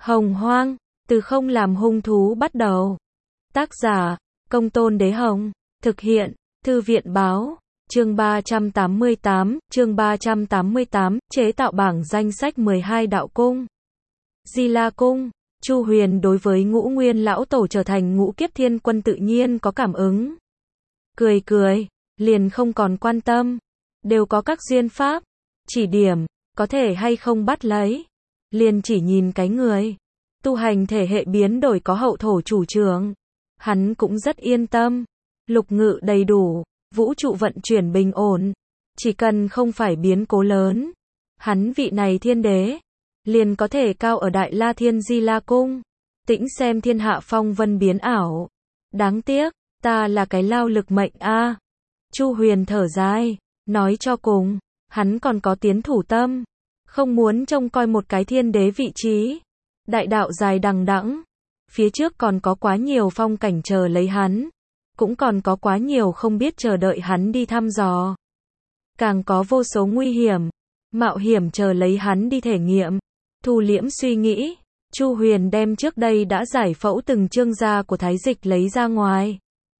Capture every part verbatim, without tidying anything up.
Hồng Hoang, từ không làm hung thú bắt đầu. Tác giả, Công Tôn Đế Hồng. Thực hiện, Thư viện Báo. Chương ba trăm tám mươi tám, chương ba trăm tám mươi tám, chế tạo bảng danh sách mười hai đạo cung. Di La Cung. Chu Huyền đối với Ngũ Nguyên lão tổ trở thành Ngũ Kiếp Thiên Quân tự nhiên có cảm ứng. Cười cười, liền không còn quan tâm, đều có các duyên pháp, chỉ điểm, có thể hay không bắt lấy, liền chỉ nhìn cái người. Tu hành thể hệ biến đổi có hậu thổ chủ trưởng, hắn cũng rất yên tâm. Lục ngự đầy đủ, vũ trụ vận chuyển bình ổn, chỉ cần không phải biến cố lớn, hắn vị này thiên đế liền có thể cao ở Đại La Thiên Di La Cung, tĩnh xem thiên hạ phong vân biến ảo. Đáng tiếc, ta là cái lao lực mệnh a. À. Chu Huyền thở dài, nói cho cùng, hắn còn có tiến thủ tâm, không muốn trông coi một cái thiên đế vị trí. Đại đạo dài đằng đẵng, phía trước còn có quá nhiều phong cảnh chờ lấy hắn, cũng còn có quá nhiều không biết chờ đợi hắn đi thăm dò. Càng có vô số nguy hiểm, mạo hiểm chờ lấy hắn đi thể nghiệm. Thu liễm suy nghĩ, Chu Huyền đem trước đây đã giải phẫu từng chương da của thái dịch lấy ra ngoài.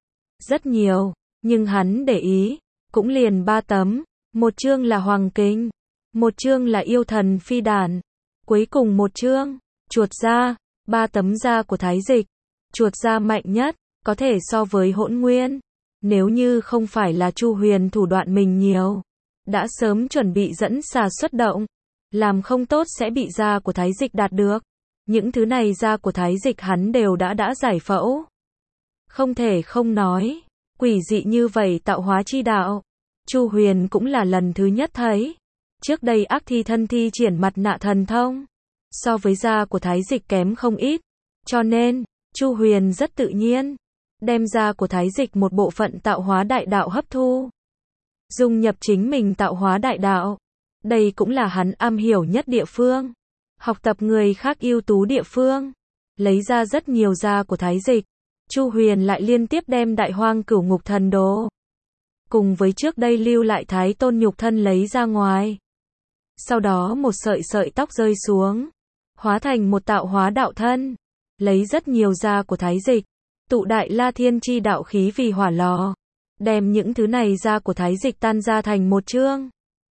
Rất nhiều, nhưng hắn để ý, cũng liền ba tấm, một chương là Hoàng Kinh, một chương là Yêu Thần Phi Đản, cuối cùng một chương, chuột da. Ba tấm da của thái dịch, chuột da mạnh nhất, có thể so với Hỗn Nguyên. Nếu như không phải là Chu Huyền thủ đoạn mình nhiều, đã sớm chuẩn bị dẫn xà xuất động, làm không tốt sẽ bị da của thái dịch đạt được. Những thứ này da của thái dịch hắn đều đã đã giải phẫu. Không thể không nói, quỷ dị như vậy tạo hóa chi đạo, Chu Huyền cũng là lần thứ nhất thấy. Trước đây ác thi thân thi triển mặt nạ thần thông, so với da của thái dịch kém không ít, cho nên, Chu Huyền rất tự nhiên, đem da của thái dịch một bộ phận tạo hóa đại đạo hấp thu, dung nhập chính mình tạo hóa đại đạo. Đây cũng là hắn am hiểu nhất địa phương, học tập người khác ưu tú địa phương, lấy ra rất nhiều da của thái dịch. Chu Huyền lại liên tiếp đem Đại Hoang Cửu Ngục Thần Đồ, cùng với trước đây lưu lại Thái Tôn nhục thân lấy ra ngoài. Sau đó một sợi sợi tóc rơi xuống, hóa thành một tạo hóa đạo thân, lấy rất nhiều da của thái dịch, tụ Đại La Thiên chi đạo khí vì hỏa lò, đem những thứ này da của thái dịch tan ra thành một chương,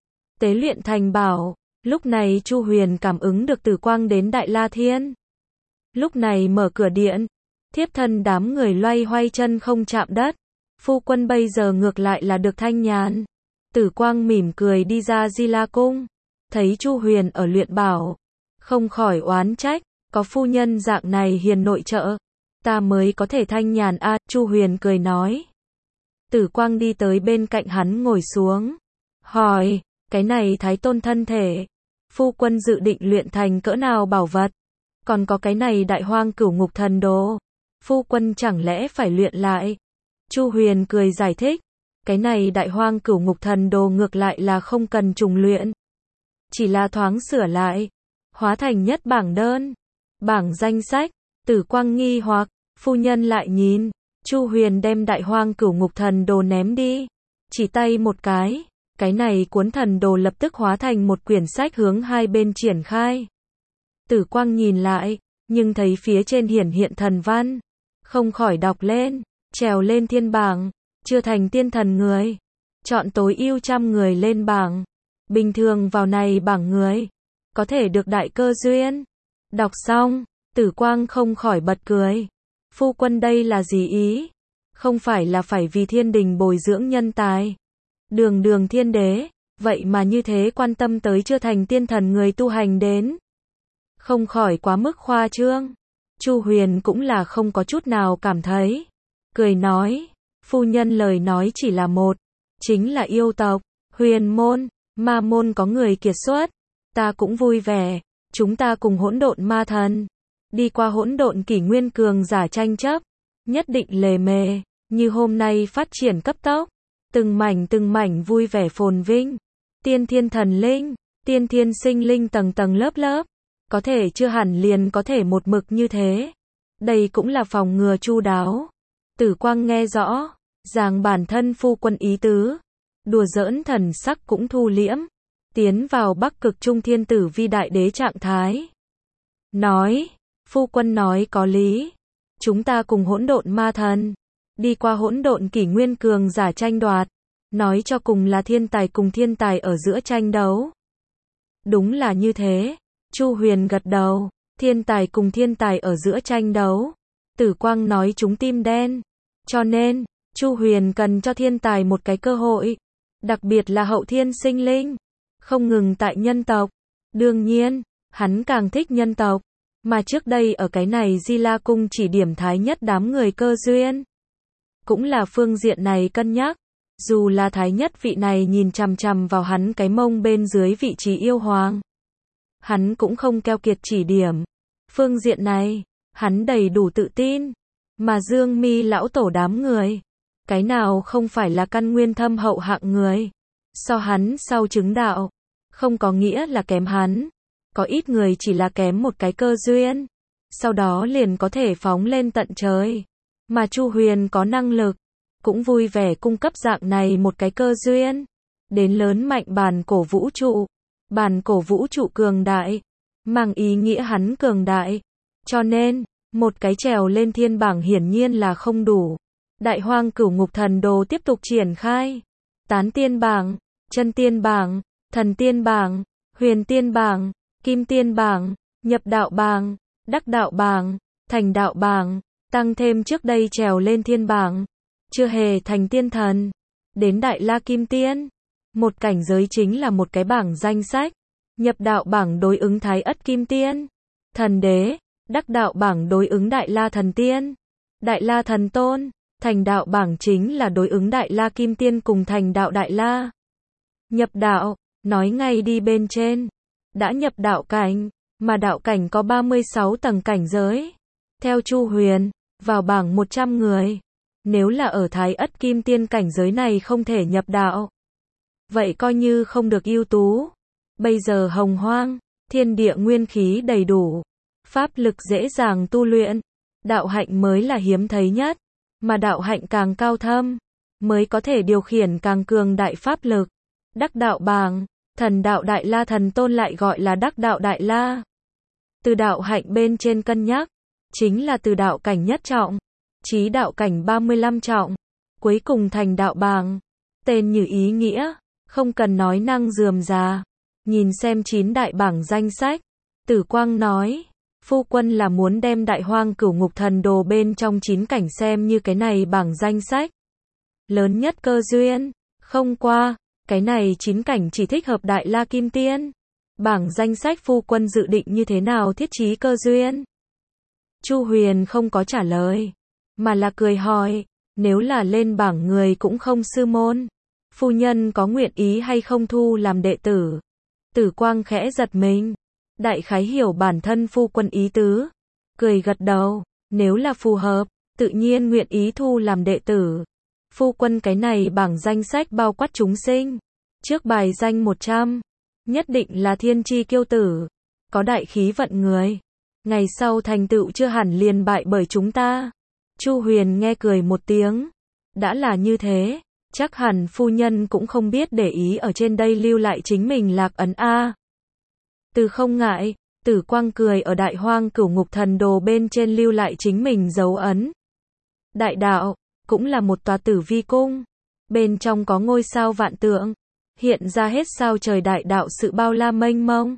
tế luyện thành bảo. Lúc này Chu Huyền cảm ứng được tử quang đến Đại La Thiên. Lúc này mở cửa điện, thiếp thân đám người loay hoay chân không chạm đất. Phu quân bây giờ ngược lại là được thanh nhàn. Tử quang mỉm cười đi ra Di La Cung, thấy Chu Huyền ở luyện bảo, không khỏi oán trách, có phu nhân dạng này hiền nội trợ, ta mới có thể thanh nhàn a. À, Chu Huyền cười nói. Tử quang đi tới bên cạnh hắn ngồi xuống, hỏi, cái này Thái Tôn thân thể, phu quân dự định luyện thành cỡ nào bảo vật? Còn có cái này Đại Hoang Cửu Ngục Thần Đồ, phu quân chẳng lẽ phải luyện lại? Chu Huyền cười giải thích, cái này Đại Hoang Cửu Ngục Thần Đồ ngược lại là không cần trùng luyện, chỉ là thoáng sửa lại, hóa thành nhất bảng đơn, bảng danh sách. Tử quang nghi hoặc, phu nhân lại nhìn, Chu Huyền đem Đại Hoang Cửu Ngục Thần Đồ ném đi, chỉ tay một cái, cái này cuốn thần đồ lập tức hóa thành một quyển sách hướng hai bên triển khai. Tử quang nhìn lại, nhưng thấy phía trên hiển hiện thần văn, không khỏi đọc lên, trèo lên thiên bảng, chưa thành tiên thần người, chọn tối ưu trăm người lên bảng, bình thường vào này bảng người, có thể được đại cơ duyên. Đọc xong, Tử quang không khỏi bật cười, phu quân đây là gì ý? Không phải là phải vì thiên đình bồi dưỡng nhân tài, đường đường thiên đế, vậy mà như thế quan tâm tới chưa thành tiên thần người tu hành đến. Không khỏi quá mức khoa trương. Chu Huyền cũng là không có chút nào cảm thấy, cười nói, phu nhân lời nói chỉ là một, chính là yêu tộc, huyền môn, ma môn có người kiệt xuất, ta cũng vui vẻ, chúng ta cùng hỗn độn ma thần, đi qua hỗn độn kỷ nguyên cường giả tranh chấp, nhất định lề mề, như hôm nay phát triển cấp tốc, từng mảnh từng mảnh vui vẻ phồn vinh, tiên thiên thần linh, tiên thiên sinh linh tầng tầng lớp lớp, có thể chưa hẳn liền có thể một mực như thế. Đây cũng là phòng ngừa chu đáo. Tử quang nghe rõ, ràng bản thân phu quân ý tứ, đùa giỡn thần sắc cũng thu liễm, tiến vào Bắc Cực Trung Thiên Tử Vi đại đế trạng thái. Nói, Phu quân nói có lý. Chúng ta cùng hỗn độn ma thần. Đi qua hỗn độn kỷ nguyên cường giả tranh đoạt. Nói cho cùng là thiên tài cùng thiên tài ở giữa tranh đấu. Đúng là như thế. Chu Huyền gật đầu. Thiên tài cùng thiên tài ở giữa tranh đấu. Tử Quang nói chúng tim đen. Cho nên, Chu Huyền cần cho thiên tài một cái cơ hội. Đặc biệt là hậu thiên sinh linh. Không ngừng tại nhân tộc. Đương nhiên, hắn càng thích nhân tộc. Mà trước đây ở cái này Di La Cung chỉ điểm thái nhất đám người cơ duyên. Cũng là phương diện này cân nhắc. Dù là thái nhất vị này nhìn chằm chằm vào hắn cái mông bên dưới vị trí yêu hoàng. Hắn cũng không keo kiệt chỉ điểm. Phương diện này, hắn đầy đủ tự tin. Mà Dương Mi lão tổ đám người. Cái nào không phải là căn nguyên thâm hậu hạng người. So hắn sau chứng đạo. Không có nghĩa là kém hắn. Có ít người chỉ là kém một cái cơ duyên. Sau đó liền có thể phóng lên tận trời. Mà Chu Huyền có năng lực. Cũng vui vẻ cung cấp dạng này một cái cơ duyên. Đến lớn mạnh bản cổ vũ trụ. Bản cổ vũ trụ cường đại. Mang ý nghĩa hắn cường đại. Cho nên, một cái trèo lên thiên bảng hiển nhiên là không đủ. Đại hoang cửu ngục thần đồ tiếp tục triển khai. Tán tiên bảng, chân tiên bảng, thần tiên bảng, huyền tiên bảng, kim tiên bảng, nhập đạo bảng, đắc đạo bảng, thành đạo bảng, tăng thêm trước đây trèo lên thiên bảng. Chưa hề thành tiên thần. Đến Đại La Kim Tiên. Một cảnh giới chính là một cái bảng danh sách. Nhập đạo bảng đối ứng Thái Ất Kim Tiên. Thần đế. Đắc đạo bảng đối ứng Đại La Thần Tiên. Đại La Thần Tôn. Thành đạo bảng chính là đối ứng Đại La Kim Tiên cùng thành đạo Đại La. Nhập đạo. Nói ngay đi bên trên. Đã nhập đạo cảnh. Mà đạo cảnh có ba mươi sáu tầng cảnh giới. Theo Chu Huyền. Vào bảng một trăm người. Nếu là ở Thái Ất Kim Tiên cảnh giới này không thể nhập đạo. Vậy coi như không được ưu tú. Bây giờ hồng hoang, thiên địa nguyên khí đầy đủ. Pháp lực dễ dàng tu luyện. Đạo hạnh mới là hiếm thấy nhất. Mà đạo hạnh càng cao thâm, mới có thể điều khiển càng cường đại pháp lực. Đắc đạo bảng, thần đạo Đại La Thần Tôn lại gọi là đắc đạo Đại La. Từ đạo hạnh bên trên cân nhắc, chính là từ đạo cảnh nhất trọng. Chí đạo cảnh ba mươi lăm trọng. Cuối cùng thành đạo bảng. Tên như ý nghĩa. Không cần nói năng rườm rà. Nhìn xem chín đại bảng danh sách. Tử Quang nói. Phu quân là muốn đem đại hoang cửu ngục thần đồ bên trong chín cảnh xem như cái này bảng danh sách. Lớn nhất cơ duyên. Không qua. Cái này chín cảnh chỉ thích hợp Đại La Kim Tiên. Bảng danh sách phu quân dự định như thế nào thiết trí cơ duyên? Chu Huyền không có trả lời. Mà là cười hỏi, nếu là lên bảng người cũng không sư môn, phu nhân có nguyện ý hay không thu làm đệ tử? Tử Quang khẽ giật mình, đại khái hiểu bản thân phu quân ý tứ, cười gật đầu, nếu là phù hợp, tự nhiên nguyện ý thu làm đệ tử. Phu quân cái này bảng danh sách bao quát chúng sinh, trước bài danh một trăm, nhất định là thiên chi kiêu tử, có đại khí vận người, ngày sau thành tựu chưa hẳn liền bại bởi chúng ta. Chu Huyền nghe cười một tiếng. Đã là như thế, chắc hẳn phu nhân cũng không biết để ý ở trên đây lưu lại chính mình lạc ấn a. Từ không ngại, Tử Quang cười ở đại hoang cửu ngục thần đồ bên trên lưu lại chính mình dấu ấn. Đại đạo, cũng là một tòa tử vi cung. Bên trong có ngôi sao vạn tượng. Hiện ra hết sao trời đại đạo sự bao la mênh mông.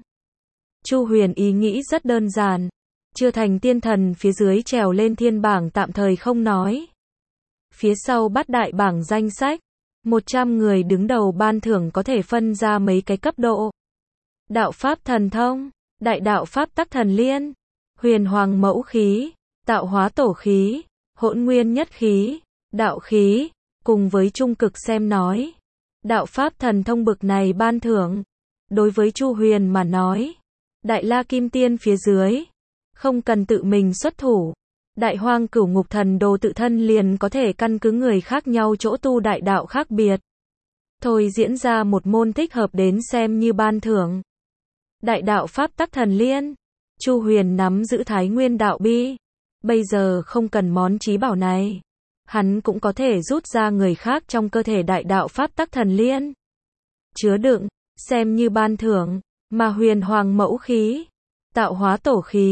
Chu Huyền ý nghĩ rất đơn giản. Chưa thành tiên thần phía dưới trèo lên thiên bảng tạm thời không nói. Phía sau bát đại bảng danh sách. một trăm người đứng đầu ban thưởng có thể phân ra mấy cái cấp độ. Đạo pháp thần thông, đại đạo pháp tắc thần liên, huyền hoàng mẫu khí, tạo hóa tổ khí, hỗn nguyên nhất khí, đạo khí, cùng với trung cực xem nói. Đạo pháp thần thông bực này ban thưởng. Đối với Chu Huyền mà nói. Đại La Kim Tiên phía dưới. Không cần tự mình xuất thủ. Đại hoang cửu ngục thần đồ tự thân liền có thể căn cứ người khác nhau chỗ tu đại đạo khác biệt. Thôi diễn ra một môn thích hợp đến xem như ban thưởng. Đại đạo pháp tắc thần liên. Chu Huyền nắm giữ Thái Nguyên đạo bi. Bây giờ không cần món trí bảo này. Hắn cũng có thể rút ra người khác trong cơ thể đại đạo pháp tắc thần liên. Chứa đựng, xem như ban thưởng, mà huyền hoàng mẫu khí, tạo hóa tổ khí,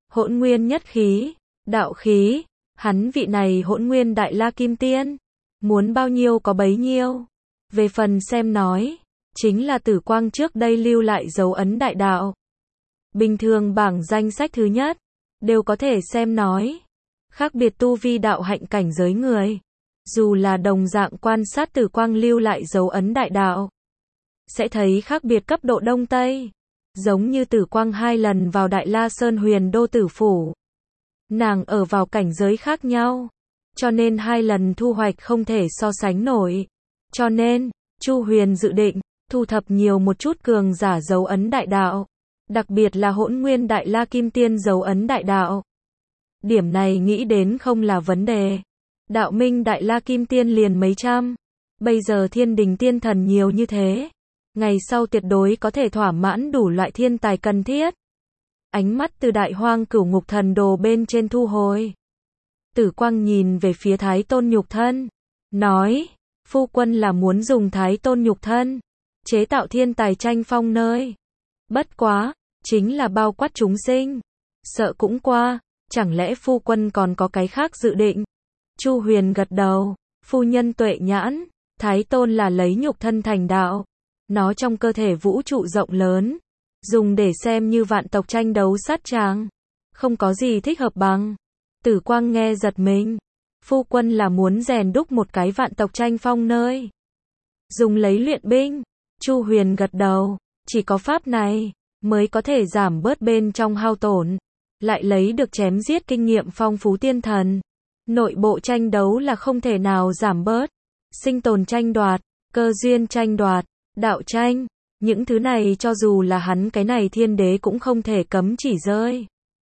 hỗn nguyên nhất khí, đạo khí, hắn vị này hỗn nguyên đại la kim tiên, muốn bao nhiêu có bấy nhiêu. Về phần xem nói, chính là Tử Quang trước đây lưu lại dấu ấn đại đạo. Bình thường bảng danh sách thứ nhất, đều có thể xem nói. Khác biệt tu vi đạo hạnh cảnh giới người, dù là đồng dạng quan sát Tử Quang lưu lại dấu ấn đại đạo, sẽ thấy khác biệt cấp độ Đông Tây. Giống như Tử Quang hai lần vào Đại La Sơn Huyền Đô Tử Phủ. Nàng ở vào cảnh giới khác nhau, cho nên hai lần thu hoạch không thể so sánh nổi. Cho nên, Chu Huyền dự định, thu thập nhiều một chút cường giả dấu ấn đại đạo. Đặc biệt là hỗn nguyên đại la kim tiên dấu ấn đại đạo. Điểm này nghĩ đến không là vấn đề. Đạo minh đại la kim tiên liền mấy trăm. Bây giờ thiên đình tiên thần nhiều như thế. Ngày sau tuyệt đối có thể thỏa mãn đủ loại thiên tài cần thiết. Ánh mắt từ đại hoang cửu ngục thần đồ bên trên thu hồi. Tử Quang nhìn về phía Thái Tôn nhục thân. Nói, phu quân là muốn dùng Thái Tôn nhục thân. Chế tạo thiên tài tranh phong nơi. Bất quá, chính là bao quát chúng sinh. Sợ cũng qua, chẳng lẽ phu quân còn có cái khác dự định? Chu Huyền gật đầu, phu nhân tuệ nhãn, Thái Tôn là lấy nhục thân thành đạo. Nó trong cơ thể vũ trụ rộng lớn, dùng để xem như vạn tộc tranh đấu sát tràng. Không có gì thích hợp bằng. Tử Quang nghe giật mình. Phu quân là muốn rèn đúc một cái vạn tộc tranh phong nơi. Dùng lấy luyện binh. Chu Huyền gật đầu. Chỉ có pháp này, mới có thể giảm bớt bên trong hao tổn. Lại lấy được chém giết kinh nghiệm phong phú tiên thần. Nội bộ tranh đấu là không thể nào giảm bớt. Sinh tồn tranh đoạt, cơ duyên tranh đoạt, đạo tranh, những thứ này cho dù là hắn cái này thiên đế cũng không thể cấm chỉ rơi.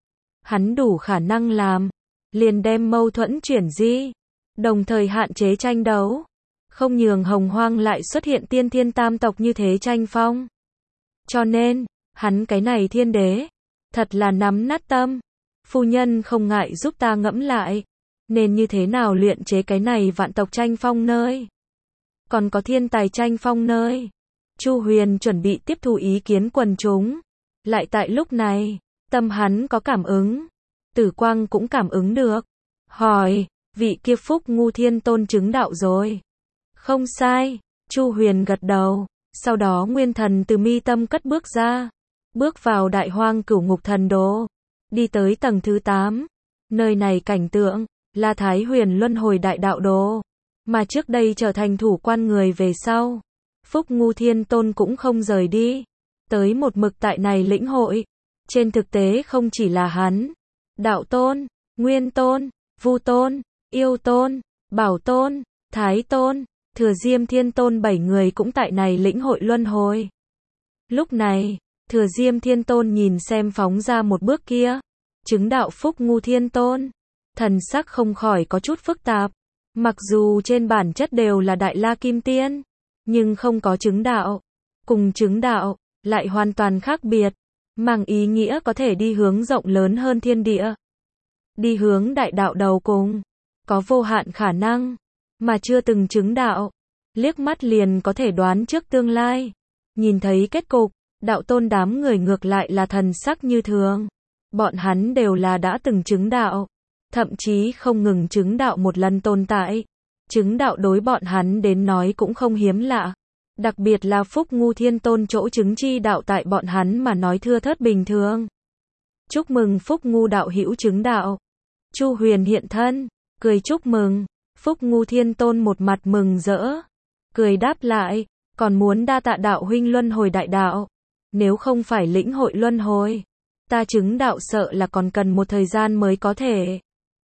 Hắn đủ khả năng làm, liền đem mâu thuẫn chuyển di, đồng thời hạn chế tranh đấu, không nhường hồng hoang lại xuất hiện tiên thiên tam tộc như thế tranh phong. Cho nên, hắn cái này thiên đế, thật là nắm nát tâm. Phu nhân không ngại giúp ta ngẫm lại, nên như thế nào luyện chế cái này vạn tộc tranh phong nơi. Còn có thiên tài tranh phong nơi. Chu Huyền chuẩn bị tiếp thu ý kiến quần chúng. Lại tại lúc này, tâm hắn có cảm ứng. Tử Quang cũng cảm ứng được. Hỏi, vị kia Phúc Ngu Thiên Tôn chứng đạo rồi. Không sai, Chu Huyền gật đầu. Sau đó nguyên thần từ mi tâm cất bước ra. Bước vào đại hoang cửu ngục thần đô. Đi tới tầng thứ tám. Nơi này cảnh tượng, là Thái Huyền Luân Hồi Đại Đạo Đô. Mà trước đây trở thành thủ quan người về sau. Phúc Ngu Thiên Tôn cũng không rời đi. Tới một mực tại này lĩnh hội. Trên thực tế không chỉ là hắn. Đạo Tôn, Nguyên Tôn, Vu Tôn, Yêu Tôn, Bảo Tôn, Thái Tôn, Thừa Diêm Thiên Tôn bảy người cũng tại này lĩnh hội luân hồi. Lúc này, Thừa Diêm Thiên Tôn nhìn xem phóng ra một bước kia. Chứng đạo Phúc Ngu Thiên Tôn. Thần sắc không khỏi có chút phức tạp. Mặc dù trên bản chất đều là Đại La Kim Tiên, nhưng không có chứng đạo. Cùng chứng đạo, lại hoàn toàn khác biệt. Mang ý nghĩa có thể đi hướng rộng lớn hơn thiên địa. Đi hướng đại đạo đầu cùng. Có vô hạn khả năng. Mà chưa từng chứng đạo. Liếc mắt liền có thể đoán trước tương lai. Nhìn thấy kết cục, đạo tôn đám người ngược lại là thần sắc như thường. Bọn hắn đều là đã từng chứng đạo. Thậm chí không ngừng chứng đạo một lần tồn tại. Chứng đạo đối bọn hắn đến nói cũng không hiếm lạ. Đặc biệt là Phúc Ngu Thiên Tôn chỗ chứng chi đạo tại bọn hắn mà nói thưa thớt bình thường. Chúc mừng Phúc Ngu đạo hữu chứng đạo. Chu Huyền hiện thân, cười chúc mừng. Phúc Ngu Thiên Tôn một mặt mừng rỡ. Cười đáp lại, còn muốn đa tạ đạo huynh luân hồi đại đạo. Nếu không phải lĩnh hội luân hồi, ta chứng đạo sợ là còn cần một thời gian mới có thể.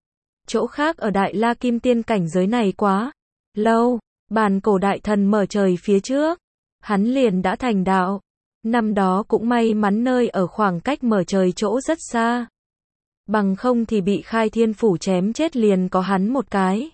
Chỗ khác ở Đại La Kim Tiên cảnh giới này quá lâu, bàn cổ đại thần mở trời phía trước, hắn liền đã thành đạo. Năm đó cũng may mắn nơi ở khoảng cách mở trời chỗ rất xa. Bằng không thì bị Khai Thiên Phủ chém chết liền có hắn một cái.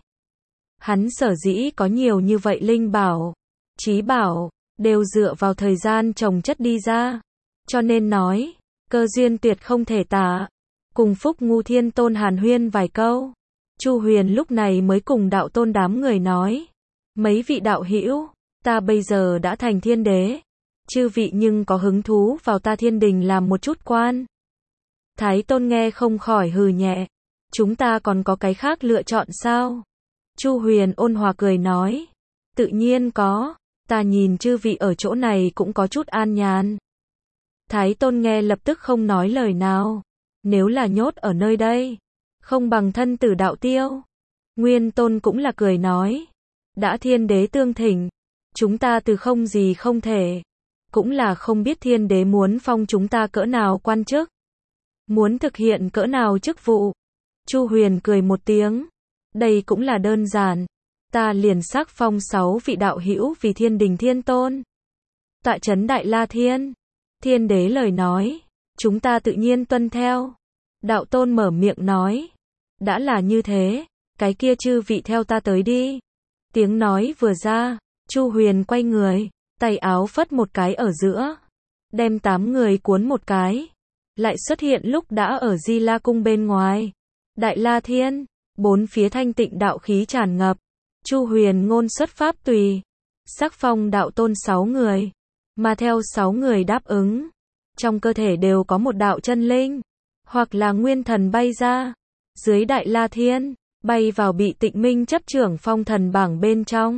Hắn sở dĩ có nhiều như vậy linh bảo, chí bảo, đều dựa vào thời gian trồng chất đi ra. Cho nên nói, cơ duyên tuyệt không thể tả. Cùng Phúc Ngu Thiên Tôn hàn huyên vài câu. Chu Huyền lúc này mới cùng đạo tôn đám người nói. Mấy vị đạo hữu, ta bây giờ đã thành thiên đế. Chư vị nhưng có hứng thú vào ta thiên đình làm một chút quan. Thái Tôn nghe không khỏi hừ nhẹ. Chúng ta còn có cái khác lựa chọn sao? Chu Huyền ôn hòa cười nói. Tự nhiên có, ta nhìn chư vị ở chỗ này cũng có chút an nhàn. Thái Tôn nghe lập tức không nói lời nào. Nếu là nhốt ở nơi đây, không bằng thân tử đạo tiêu. Nguyên Tôn cũng là cười nói. Đã thiên đế tương thỉnh, chúng ta từ không gì không thể. Cũng là không biết thiên đế muốn phong chúng ta cỡ nào quan chức. Muốn thực hiện cỡ nào chức vụ. Chu Huyền cười một tiếng. Đây cũng là đơn giản. Ta liền sắc phong sáu vị đạo hữu vì thiên đình thiên tôn. Tọa trấn Đại La Thiên. Thiên đế lời nói, chúng ta tự nhiên tuân theo. Đạo tôn mở miệng nói. Đã là như thế, cái kia chư vị theo ta tới đi. Tiếng nói vừa ra, Chu Huyền quay người, tay áo phất một cái ở giữa. Đem tám người cuốn một cái. Lại xuất hiện lúc đã ở Di La Cung bên ngoài. Đại La Thiên, bốn phía thanh tịnh đạo khí tràn ngập. Chu Huyền ngôn xuất pháp tùy. Sắc phong đạo tôn sáu người. Mà theo sáu người đáp ứng. Trong cơ thể đều có một đạo chân linh. Hoặc là nguyên thần bay ra. Dưới Đại La Thiên, bay vào bị Tịnh Minh chấp trưởng phong thần bảng bên trong.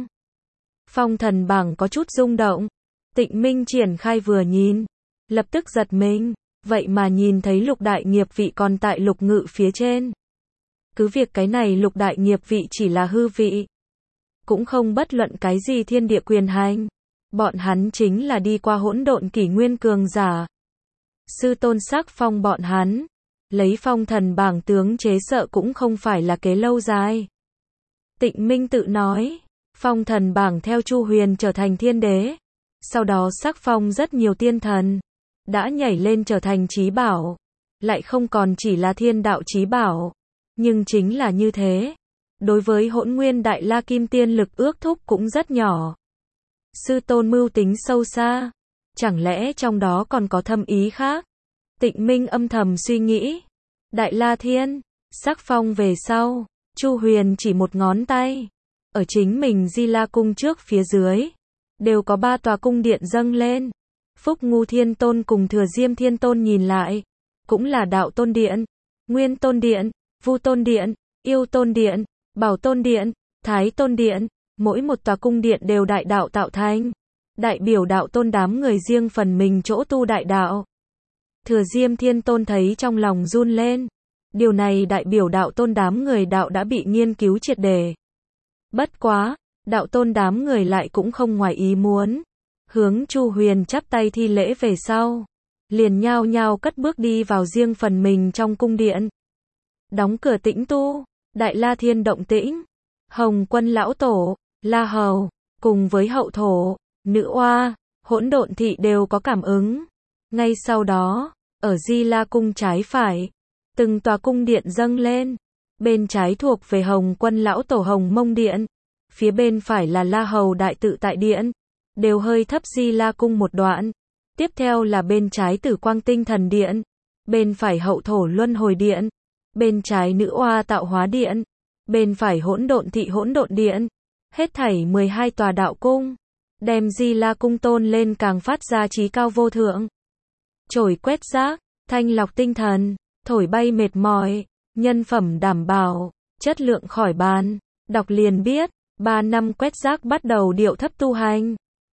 Phong thần bảng có chút rung động. Tịnh Minh triển khai vừa nhìn. Lập tức giật mình. Vậy mà nhìn thấy lục đại nghiệp vị còn tại lục ngự phía trên. Cứ việc cái này lục đại nghiệp vị chỉ là hư vị. Cũng không bất luận cái gì thiên địa quyền hành. Bọn hắn chính là đi qua hỗn độn kỷ nguyên cường giả. Sư tôn sắc phong bọn hắn. Lấy phong thần bảng tướng chế sợ cũng không phải là kế lâu dài. Tịnh Minh tự nói. Phong thần bảng theo Chu Huyền trở thành thiên đế. Sau đó sắc phong rất nhiều tiên thần. Đã nhảy lên trở thành chí bảo. Lại không còn chỉ là thiên đạo chí bảo. Nhưng chính là như thế. Đối với hỗn nguyên Đại La Kim Tiên lực ước thúc cũng rất nhỏ. Sư tôn mưu tính sâu xa. Chẳng lẽ trong đó còn có thâm ý khác? Tịnh Minh âm thầm suy nghĩ. Đại La Thiên, sắc phong về sau. Chu Huyền chỉ một ngón tay. Ở chính mình Di La Cung trước phía dưới. Đều có ba tòa cung điện dâng lên. Phúc Ngu Thiên Tôn cùng Thừa Diêm Thiên Tôn nhìn lại. Cũng là Đạo Tôn Điện, Nguyên Tôn Điện, Vu Tôn Điện, Yêu Tôn Điện, Bảo Tôn Điện, Thái Tôn Điện. Mỗi một tòa cung điện đều đại đạo tạo thành. Đại biểu đạo tôn đám người riêng phần mình chỗ tu đại đạo. Thừa Diêm Thiên Tôn thấy trong lòng run lên. Điều này đại biểu đạo tôn đám người đạo đã bị nghiên cứu triệt để. Bất quá, đạo tôn đám người lại cũng không ngoài ý muốn. Hướng Chu Huyền chắp tay thi lễ về sau. Liền nhao nhao cất bước đi vào riêng phần mình trong cung điện. Đóng cửa tĩnh tu, Đại La Thiên động tĩnh. Hồng Quân Lão Tổ, La Hầu, cùng với hậu thổ, nữ oa, hỗn độn thị đều có cảm ứng. Ngay sau đó, ở Di La Cung trái phải, từng tòa cung điện dâng lên. Bên trái thuộc về Hồng Quân Lão Tổ Hồng Mông Điện. Phía bên phải là La Hầu Đại Tự Tại Điện. Đều hơi thấp Di La Cung một đoạn. Tiếp theo là bên trái Tử Quang Tinh Thần Điện. Bên phải Hậu Thổ Luân Hồi Điện. Bên trái Nữ Oa Tạo Hóa Điện. Bên phải Hỗn Độn Thị Hỗn Độn Điện. Hết thảy mười hai tòa đạo cung. Đem Di La Cung tôn lên càng phát ra trí cao vô thượng. Trổi quét rác, thanh lọc tinh thần, thổi bay mệt mỏi, nhân phẩm đảm bảo, chất lượng khỏi bàn. Đọc liền biết, ba năm quét rác bắt đầu điệu thấp tu hành.